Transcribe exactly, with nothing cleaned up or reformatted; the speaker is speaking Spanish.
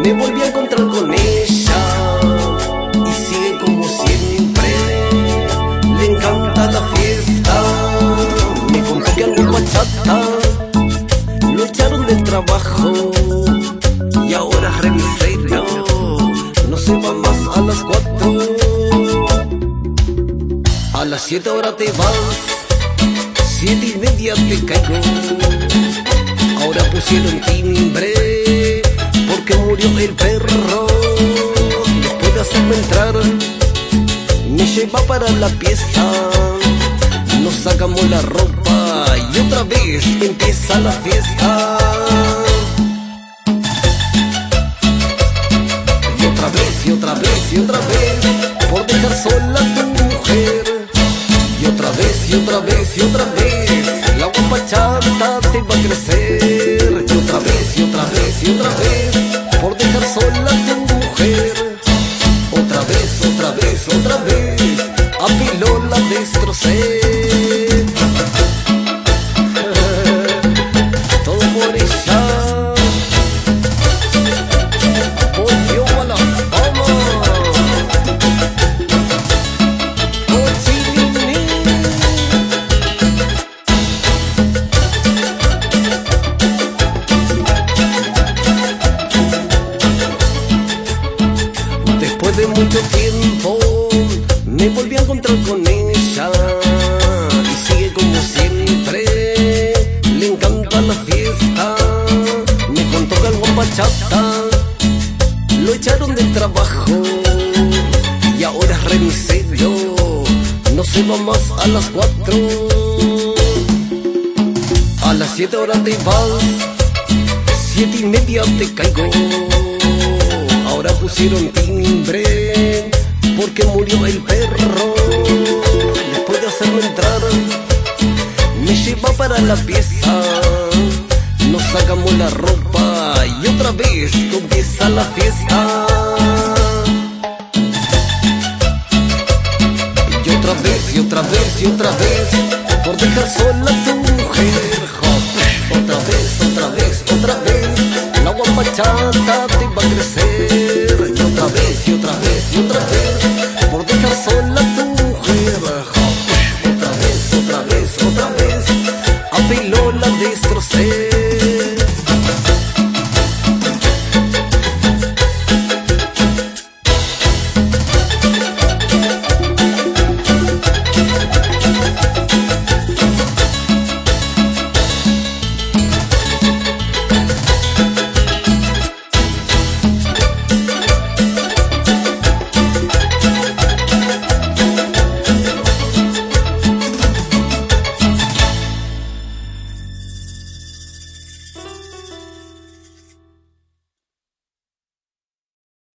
me volví a encontrar con ella y sigue como siempre, le encanta la fiesta. Me contó que algo bachata lo echaron del trabajo y ahora es remisero, no se va más a las cuatro. A las siete ahora te vas, siete y media te caigo. Ahora pusieron timbre porque murió el perro. Después de hacerme entrar, me lleva para la pieza. Nos sacamos la ropa y otra vez empieza la fiesta. Y otra vez, y otra vez, y otra vez, por dejar sola a tu mujer. Y otra vez, y otra vez, y otra vez, la guapachata te va a crecer. Y otra vez, y otra vez, y otra vez, por dejar sola a tu mujer. Otra vez, otra vez, otra vez, a pilón la destrocé. Todo por ella volvió a la fama. Oh, chilini. Después de mucho tiempo me volví a encontrar con ella y sigue como siempre, le encanta la fiesta. Me contó que algo bachata lo echaron del trabajo y ahora es remisero, no se va más a las cuatro. A las siete horas te vas, siete y media te caigo. Ahora pusieron timbre porque murió el perro. Después de hacerme entrar, me lleva para la pieza. Nos sacamos la ropa y otra vez comienza la fiesta. Y otra vez, y otra vez, y otra vez, por dejar sola a tu mujer. Otra vez, otra vez, otra vez, la guapachata